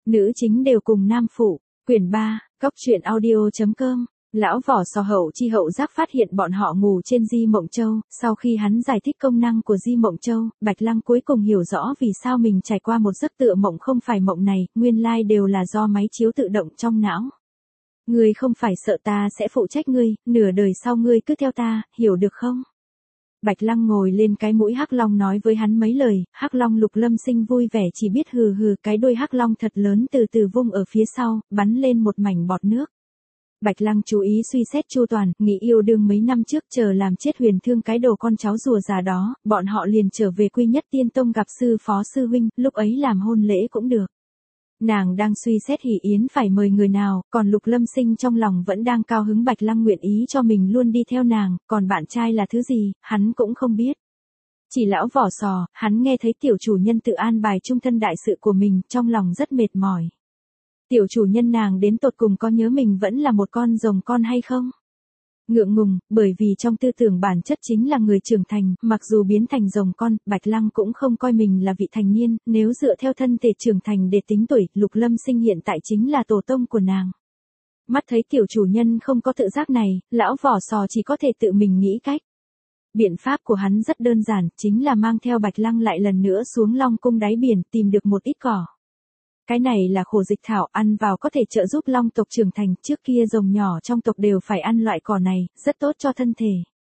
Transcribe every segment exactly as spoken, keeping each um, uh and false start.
Nữ chính đều cùng nam phụ. Quyển ba, cốc truyện audio chấm com. Lão vỏ sò Hậu Chi Hậu Giác phát hiện bọn họ ngủ trên Di Mộng Châu, sau khi hắn giải thích công năng của Di Mộng Châu, Bạch Lăng cuối cùng hiểu rõ vì sao mình trải qua một giấc tựa mộng không phải mộng này, nguyên lai đều là do máy chiếu tự động trong não. Ngươi không phải sợ ta sẽ phụ trách ngươi, nửa đời sau ngươi cứ theo ta, hiểu được không? Bạch Lăng ngồi lên cái mũi Hắc Long nói với hắn mấy lời, Hắc Long Lục Lâm Sinh vui vẻ chỉ biết hừ hừ, cái đuôi Hắc Long thật lớn từ từ vung ở phía sau, bắn lên một mảnh bọt nước. Bạch Lăng chú ý suy xét chu toàn, nghĩ yêu đương mấy năm trước chờ làm chết Huyền Thương cái đồ con cháu rùa già đó, bọn họ liền trở về Quy Nhất Tiên Tông gặp sư phó sư huynh, lúc ấy làm hôn lễ cũng được. Nàng đang suy xét hỷ yến phải mời người nào, còn Lục Lâm Sinh trong lòng vẫn đang cao hứng Bạch Lăng nguyện ý cho mình luôn đi theo nàng, còn bạn trai là thứ gì, hắn cũng không biết. Chỉ lão vỏ sò, hắn nghe thấy tiểu chủ nhân tự an bài trung thân đại sự của mình, trong lòng rất mệt mỏi. Tiểu chủ nhân nàng đến tột cùng có nhớ mình vẫn là một con rồng con hay không? Ngượng ngùng, bởi vì trong tư tưởng bản chất chính là người trưởng thành, mặc dù biến thành rồng con, Bạch Lăng cũng không coi mình là vị thành niên, nếu dựa theo thân thể trưởng thành để tính tuổi, Lục Lâm Sinh hiện tại chính là tổ tông của nàng. Mắt thấy tiểu chủ nhân không có tự giác này, lão vỏ sò chỉ có thể tự mình nghĩ cách. Biện pháp của hắn rất đơn giản, chính là mang theo Bạch Lăng lại lần nữa xuống Long Cung đáy biển, tìm được một ít cỏ. Cái này là khổ dịch thảo, ăn vào có thể trợ giúp long tộc trưởng thành, trước kia rồng nhỏ trong tộc đều phải ăn loại cỏ này, rất tốt cho thân thể.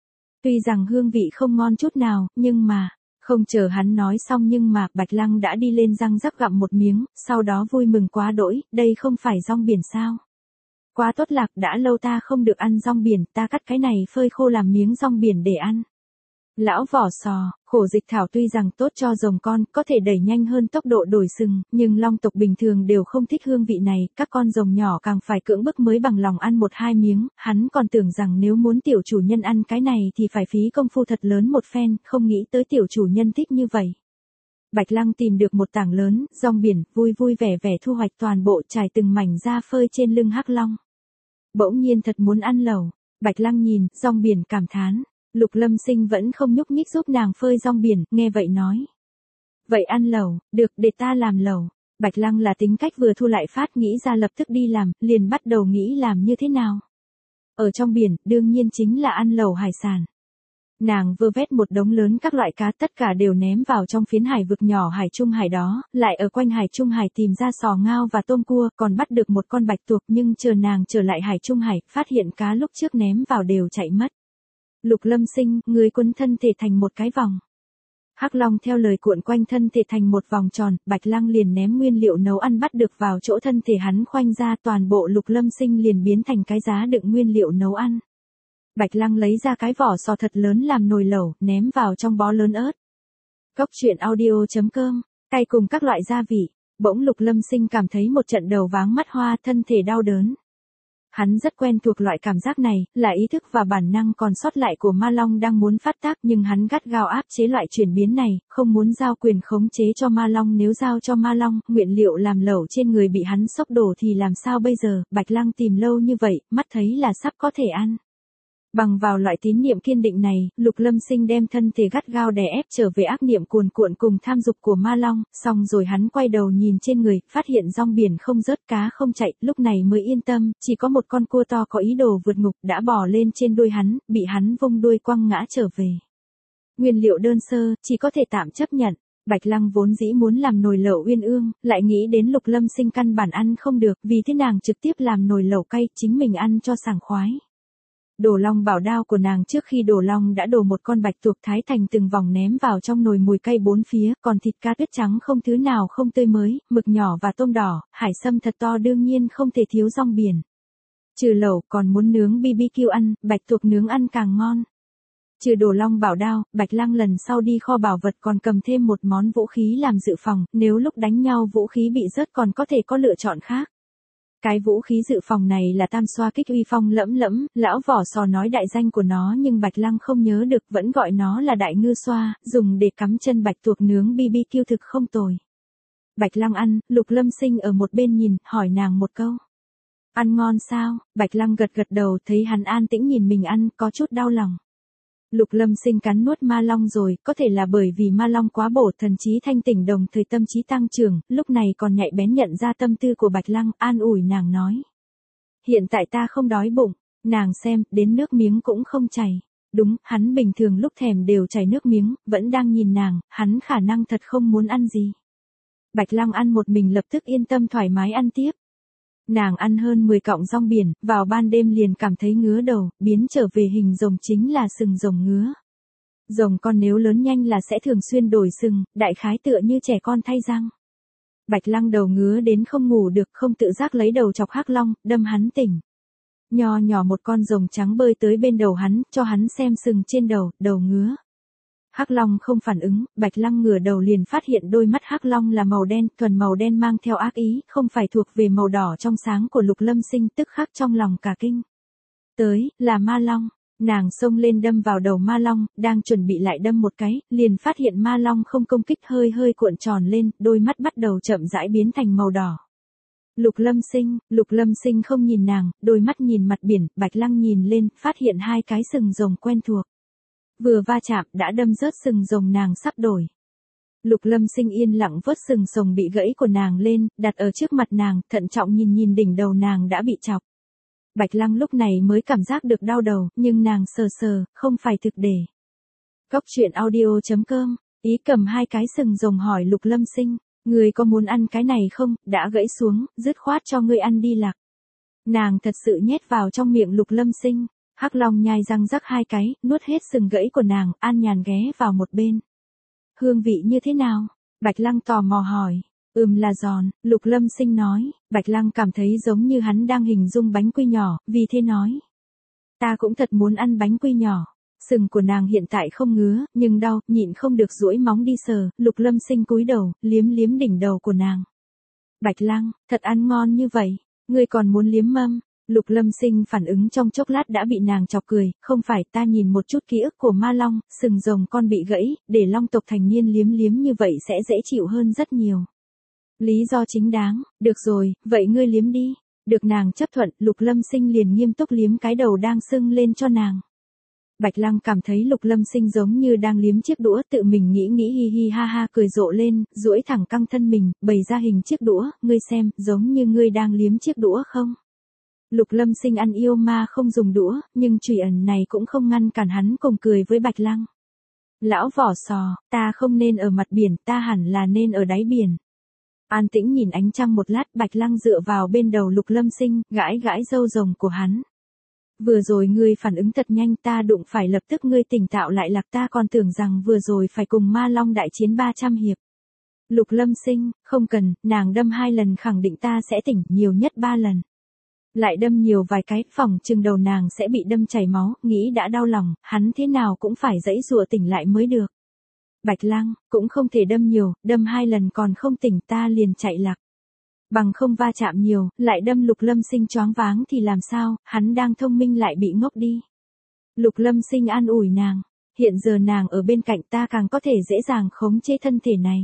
Tuy rằng hương vị không ngon chút nào, nhưng mà, không chờ hắn nói xong nhưng mà, Bạch Lăng đã đi lên răng rắc gặm một miếng, sau đó vui mừng quá đỗi, đây không phải rong biển sao? Quá tốt lạc, đã lâu ta không được ăn rong biển, ta cắt cái này phơi khô làm miếng rong biển để ăn. Lão vỏ sò, khổ dịch thảo tuy rằng tốt cho rồng con, có thể đẩy nhanh hơn tốc độ đổi sừng, nhưng long tộc bình thường đều không thích hương vị này, các con rồng nhỏ càng phải cưỡng bức mới bằng lòng ăn một hai miếng, hắn còn tưởng rằng nếu muốn tiểu chủ nhân ăn cái này thì phải phí công phu thật lớn một phen, không nghĩ tới tiểu chủ nhân thích như vậy. Bạch Lăng tìm được một tảng lớn, rong biển, vui vui vẻ vẻ thu hoạch toàn bộ trải từng mảnh ra phơi trên lưng Hắc Long. Bỗng nhiên thật muốn ăn lẩu, Bạch Lăng nhìn, rong biển cảm thán. Lục Lâm Sinh vẫn không nhúc nhích giúp nàng phơi rong biển, nghe vậy nói. Vậy ăn lẩu, được, để ta làm lẩu. Bạch Lăng là tính cách vừa thu lại phát nghĩ ra lập tức đi làm, liền bắt đầu nghĩ làm như thế nào. Ở trong biển, đương nhiên chính là ăn lẩu hải sản. Nàng vừa vét một đống lớn các loại cá tất cả đều ném vào trong phiến hải vực nhỏ Hải Trung Hải đó, lại ở quanh Hải Trung Hải tìm ra sò ngao và tôm cua, còn bắt được một con bạch tuộc nhưng chờ nàng trở lại Hải Trung Hải, phát hiện cá lúc trước ném vào đều chạy mất. Lục Lâm Sinh, người quấn thân thể thành một cái vòng. Hắc Long theo lời cuộn quanh thân thể thành một vòng tròn, Bạch Lăng liền ném nguyên liệu nấu ăn bắt được vào chỗ thân thể hắn khoanh ra, toàn bộ Lục Lâm Sinh liền biến thành cái giá đựng nguyên liệu nấu ăn. Bạch Lăng lấy ra cái vỏ sò thật lớn làm nồi lẩu, ném vào trong bó lớn ớt. Cốc truyện audio chấm com, cay cùng các loại gia vị. Bỗng Lục Lâm Sinh cảm thấy một trận đầu váng mắt hoa, thân thể đau đớn. Hắn rất quen thuộc loại cảm giác này, là ý thức và bản năng còn sót lại của Ma Long đang muốn phát tác, nhưng hắn gắt gao áp chế loại chuyển biến này, không muốn giao quyền khống chế cho Ma Long, nếu giao cho Ma Long, nguyên liệu làm lẩu trên người bị hắn sốc đổ thì làm sao bây giờ? Bạch Lăng tìm lâu như vậy, mắt thấy là sắp có thể ăn. Bằng vào loại tín niệm kiên định này, Lục Lâm Sinh đem thân thể gắt gao đè ép trở về ác niệm cuồn cuộn cùng tham dục của Ma Long, xong rồi hắn quay đầu nhìn trên người, phát hiện rong biển không rớt, cá không chạy, lúc này mới yên tâm, chỉ có một con cua to có ý đồ vượt ngục đã bò lên trên đuôi hắn, bị hắn vung đuôi quăng ngã trở về. Nguyên liệu đơn sơ, chỉ có thể tạm chấp nhận. Bạch Lăng vốn dĩ muốn làm nồi lẩu uyên ương, lại nghĩ đến Lục Lâm Sinh căn bản ăn không được, vì thế nàng trực tiếp làm nồi lẩu cay, chính mình ăn cho sảng khoái. Đổ long bảo đao của nàng trước khi đổ long đã đổ một con bạch tuộc thái thành từng vòng ném vào trong nồi mùi cay bốn phía, còn thịt cá tuyết trắng không thứ nào không tươi mới, mực nhỏ và tôm đỏ, hải sâm thật to đương nhiên không thể thiếu rong biển. Trừ lẩu còn muốn nướng bi bi kiu ăn, bạch tuộc nướng ăn càng ngon. Trừ đổ long bảo đao, Bạch Lăng lần sau đi kho bảo vật còn cầm thêm một món vũ khí làm dự phòng, nếu lúc đánh nhau vũ khí bị rớt còn có thể có lựa chọn khác. Cái vũ khí dự phòng này là tam xoa kích uy phong lẫm lẫm, lão vỏ sò nói đại danh của nó nhưng Bạch Lăng không nhớ được, vẫn gọi nó là đại ngư xoa, dùng để cắm chân bạch tuộc nướng bi bi kiu thực không tồi. Bạch Lăng ăn, Lục Lâm Sinh ở một bên nhìn, hỏi nàng một câu. Ăn ngon sao? Bạch Lăng gật gật đầu, thấy hắn an tĩnh nhìn mình ăn, có chút đau lòng. Lục Lâm Sinh cắn nuốt ma long rồi, có thể là bởi vì ma long quá bổ, thần trí thanh tỉnh đồng thời tâm trí tăng trưởng, lúc này còn nhạy bén nhận ra tâm tư của Bạch Lăng, an ủi nàng nói. Hiện tại ta không đói bụng, nàng xem, đến nước miếng cũng không chảy. Đúng, hắn bình thường lúc thèm đều chảy nước miếng, vẫn đang nhìn nàng, hắn khả năng thật không muốn ăn gì. Bạch Lăng ăn một mình lập tức yên tâm thoải mái ăn tiếp. Nàng ăn hơn mười cọng rong biển, vào ban đêm liền cảm thấy ngứa đầu, biến trở về hình rồng chính là sừng rồng ngứa. Rồng con nếu lớn nhanh là sẽ thường xuyên đổi sừng, đại khái tựa như trẻ con thay răng. Bạch Lăng đầu ngứa đến không ngủ được, không tự giác lấy đầu chọc Hắc Long, đâm hắn tỉnh. Nho nhỏ một con rồng trắng bơi tới bên đầu hắn, cho hắn xem sừng trên đầu, đầu ngứa. Hắc Long không phản ứng, Bạch Lăng ngửa đầu liền phát hiện đôi mắt Hắc Long là màu đen, thuần màu đen mang theo ác ý, không phải thuộc về màu đỏ trong sáng của Lục Lâm Sinh, tức khắc trong lòng cả kinh. Tới, là ma long, nàng xông lên đâm vào đầu ma long, đang chuẩn bị lại đâm một cái, liền phát hiện ma long không công kích, hơi hơi cuộn tròn lên, đôi mắt bắt đầu chậm rãi biến thành màu đỏ. Lục Lâm Sinh, Lục Lâm Sinh không nhìn nàng, đôi mắt nhìn mặt biển, Bạch Lăng nhìn lên, phát hiện hai cái sừng rồng quen thuộc. Vừa va chạm đã đâm rớt sừng rồng nàng sắp đổi. Lục Lâm Sinh yên lặng vớt sừng rồng bị gãy của nàng lên, đặt ở trước mặt nàng, thận trọng nhìn nhìn đỉnh đầu nàng đã bị chọc. Bạch Lăng lúc này mới cảm giác được đau đầu, nhưng nàng sờ sờ, không phải thực để. Cóc truyện audio chấm com, ý cầm hai cái sừng rồng hỏi Lục Lâm Sinh, người có muốn ăn cái này không, đã gãy xuống, dứt khoát cho ngươi ăn đi lạc. Nàng thật sự nhét vào trong miệng Lục Lâm Sinh. Hắc Long nhai răng rắc hai cái, nuốt hết sừng gãy của nàng, an nhàn ghé vào một bên. Hương vị như thế nào? Bạch Lăng tò mò hỏi. Ừm là giòn, Lục Lâm Sinh nói. Bạch Lăng cảm thấy giống như hắn đang hình dung bánh quy nhỏ, vì thế nói. Ta cũng thật muốn ăn bánh quy nhỏ. Sừng của nàng hiện tại không ngứa, nhưng đau, nhịn không được duỗi móng đi sờ. Lục Lâm Sinh cúi đầu, liếm liếm đỉnh đầu của nàng. Bạch Lăng, thật ăn ngon như vậy, ngươi còn muốn liếm mâm? Lục Lâm Sinh phản ứng trong chốc lát đã bị nàng chọc cười, không phải, ta nhìn một chút ký ức của ma long, sừng rồng con bị gãy, để long tộc thành niên liếm liếm như vậy sẽ dễ chịu hơn rất nhiều. Lý do chính đáng, được rồi, vậy ngươi liếm đi. Được nàng chấp thuận, Lục Lâm Sinh liền nghiêm túc liếm cái đầu đang sưng lên cho nàng. Bạch Lăng cảm thấy Lục Lâm Sinh giống như đang liếm chiếc đũa, tự mình nghĩ nghĩ hi hi ha ha cười rộ lên, duỗi thẳng căng thân mình, bày ra hình chiếc đũa, ngươi xem, giống như ngươi đang liếm chiếc đũa không? Lục Lâm Sinh ăn yêu ma không dùng đũa, nhưng chùy ẩn này cũng không ngăn cản hắn cùng cười với Bạch Lăng. Lão vỏ sò, ta không nên ở mặt biển, ta hẳn là nên ở đáy biển. An tĩnh nhìn ánh trăng một lát, Bạch Lăng dựa vào bên đầu Lục Lâm Sinh, gãi gãi râu rồng của hắn. Vừa rồi ngươi phản ứng thật nhanh, ta đụng phải lập tức ngươi tỉnh táo lại lạc, ta còn tưởng rằng vừa rồi phải cùng ma long đại chiến ba trăm hiệp. Lục Lâm Sinh, không cần, nàng đâm hai lần khẳng định ta sẽ tỉnh, nhiều nhất ba lần. Lại đâm nhiều vài cái, phòng chừng đầu nàng sẽ bị đâm chảy máu, nghĩ đã đau lòng, hắn thế nào cũng phải giãy giụa tỉnh lại mới được. Bạch Lăng, cũng không thể đâm nhiều, đâm hai lần còn không tỉnh ta liền chạy lạc. Bằng không va chạm nhiều, lại đâm Lục Lâm Sinh choáng váng thì làm sao, hắn đang thông minh lại bị ngốc đi. Lục Lâm Sinh an ủi nàng, hiện giờ nàng ở bên cạnh ta càng có thể dễ dàng khống chế thân thể này.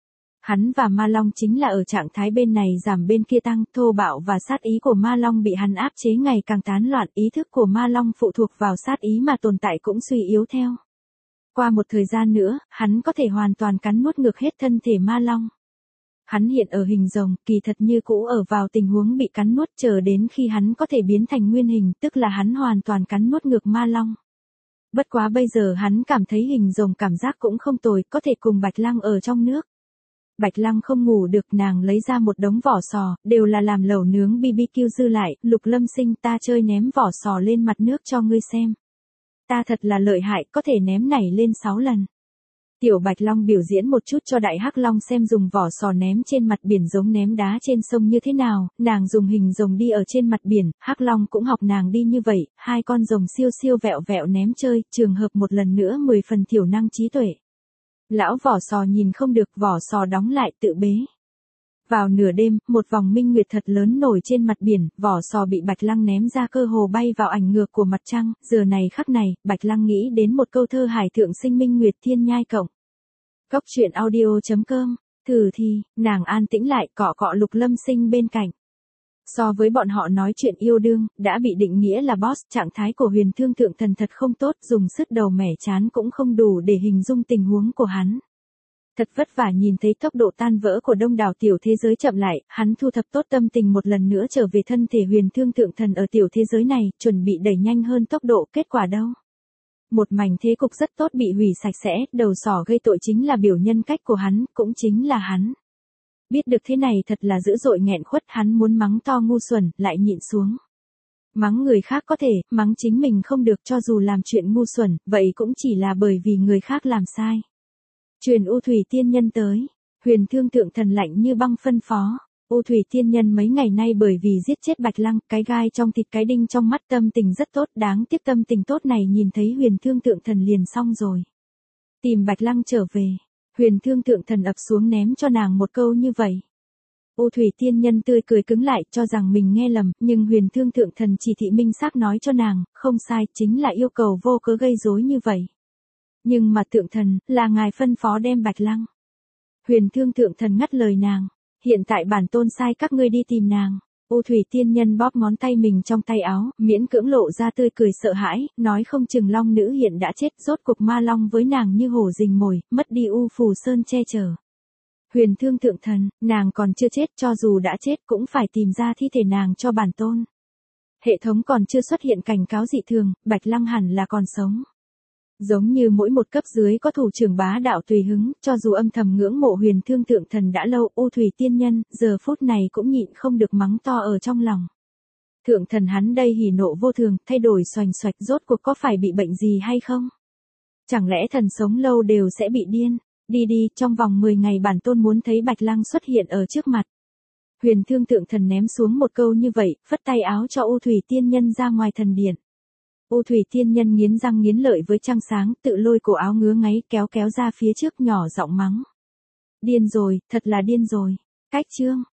Hắn và Ma Long chính là ở trạng thái bên này giảm bên kia tăng, thô bạo và sát ý của Ma Long bị hắn áp chế ngày càng tán loạn, ý thức của Ma Long phụ thuộc vào sát ý mà tồn tại cũng suy yếu theo. Qua một thời gian nữa, hắn có thể hoàn toàn cắn nuốt ngược hết thân thể Ma Long. Hắn hiện ở hình rồng, kỳ thật như cũ ở vào tình huống bị cắn nuốt, chờ đến khi hắn có thể biến thành nguyên hình, tức là hắn hoàn toàn cắn nuốt ngược Ma Long. Bất quá bây giờ hắn cảm thấy hình rồng cảm giác cũng không tồi, có thể cùng Bạch Lăng ở trong nước. Bạch Lăng không ngủ được, nàng lấy ra một đống vỏ sò, đều là làm lẩu nướng bê bê kiu dư lại, Lục Lâm Sinh ta chơi ném vỏ sò lên mặt nước cho ngươi xem. Ta thật là lợi hại, có thể ném nảy lên sáu lần. Tiểu Bạch Long biểu diễn một chút cho Đại Hắc Long xem dùng vỏ sò ném trên mặt biển giống ném đá trên sông như thế nào, nàng dùng hình rồng đi ở trên mặt biển, Hắc Long cũng học nàng đi như vậy, hai con rồng siêu siêu vẹo vẹo ném chơi, trường hợp một lần nữa mười phần thiểu năng trí tuệ. Lão vỏ sò nhìn không được, vỏ sò đóng lại tự bế. Vào nửa đêm, một vòng minh nguyệt thật lớn nổi trên mặt biển, vỏ sò bị Bạch Lăng ném ra cơ hồ bay vào ảnh ngược của mặt trăng, giờ này khắc này, Bạch Lăng nghĩ đến một câu thơ hải thượng sinh minh nguyệt thiên nhai cộng. Cóc truyện audio chấm com, thử thì, nàng an tĩnh lại cọ cọ Lục Lâm Sinh bên cạnh. So với bọn họ nói chuyện yêu đương, đã bị định nghĩa là boss, trạng thái của huyền thương thượng thần thật không tốt, dùng sức đầu mẻ chán cũng không đủ để hình dung tình huống của hắn. Thật vất vả nhìn thấy tốc độ tan vỡ của đông đảo tiểu thế giới chậm lại, hắn thu thập tốt tâm tình một lần nữa trở về thân thể huyền thương thượng thần ở tiểu thế giới này, chuẩn bị đẩy nhanh hơn tốc độ, kết quả đâu. Một mảnh thế cục rất tốt bị hủy sạch sẽ, đầu sỏ gây tội chính là biểu nhân cách của hắn, cũng chính là hắn. Biết được thế này thật là dữ dội nghẹn khuất, hắn muốn mắng to ngu xuẩn, lại nhịn xuống. Mắng người khác có thể, mắng chính mình không được, cho dù làm chuyện ngu xuẩn, vậy cũng chỉ là bởi vì người khác làm sai. Truyền U Thủy Tiên Nhân tới, huyền thương thượng thần lạnh như băng phân phó. U Thủy Tiên Nhân mấy ngày nay bởi vì giết chết Bạch Lăng, cái gai trong thịt cái đinh trong mắt, tâm tình rất tốt, đáng tiếc tâm tình tốt này nhìn thấy huyền thương thượng thần liền xong rồi. Tìm Bạch Lăng trở về, huyền thương thượng thần ập xuống ném cho nàng một câu như vậy. U Thủy Tiên Nhân tươi cười cứng lại, cho rằng mình nghe lầm, nhưng huyền thương thượng thần chỉ thị minh xác nói cho nàng, không sai, chính là yêu cầu vô cớ gây rối như vậy. Nhưng mà thượng thần, là ngài phân phó đem Bạch Lăng. Huyền thương thượng thần ngắt lời nàng, hiện tại bản tôn sai các ngươi đi tìm nàng. U Thủy Tiên Nhân bóp ngón tay mình trong tay áo, miễn cưỡng lộ ra tươi cười sợ hãi, nói không chừng long nữ hiện đã chết, rốt cuộc ma long với nàng như hổ rình mồi, mất đi U Phù Sơn che chở. Huyền thương thượng thần, nàng còn chưa chết, cho dù đã chết cũng phải tìm ra thi thể nàng cho bản tôn. Hệ thống còn chưa xuất hiện cảnh cáo dị thường, Bạch Lăng hẳn là còn sống. Giống như mỗi một cấp dưới có thủ trưởng bá đạo tùy hứng, cho dù âm thầm ngưỡng mộ huyền thương thượng thần đã lâu, U Thủy Tiên Nhân, giờ phút này cũng nhịn không được mắng to ở trong lòng. Thượng thần hắn đây hỉ nộ vô thường, thay đổi xoành xoạch, rốt cuộc có phải bị bệnh gì hay không? Chẳng lẽ thần sống lâu đều sẽ bị điên? Đi đi, trong vòng mười ngày bản tôn muốn thấy Bạch Lăng xuất hiện ở trước mặt. Huyền thương thượng thần ném xuống một câu như vậy, phất tay áo cho U Thủy Tiên Nhân ra ngoài thần điện. U Thủy Tiên Nhân nghiến răng nghiến lợi với trăng sáng, tự lôi cổ áo ngứa ngáy kéo kéo ra phía trước nhỏ giọng mắng. Điên rồi, thật là điên rồi. Cách chương.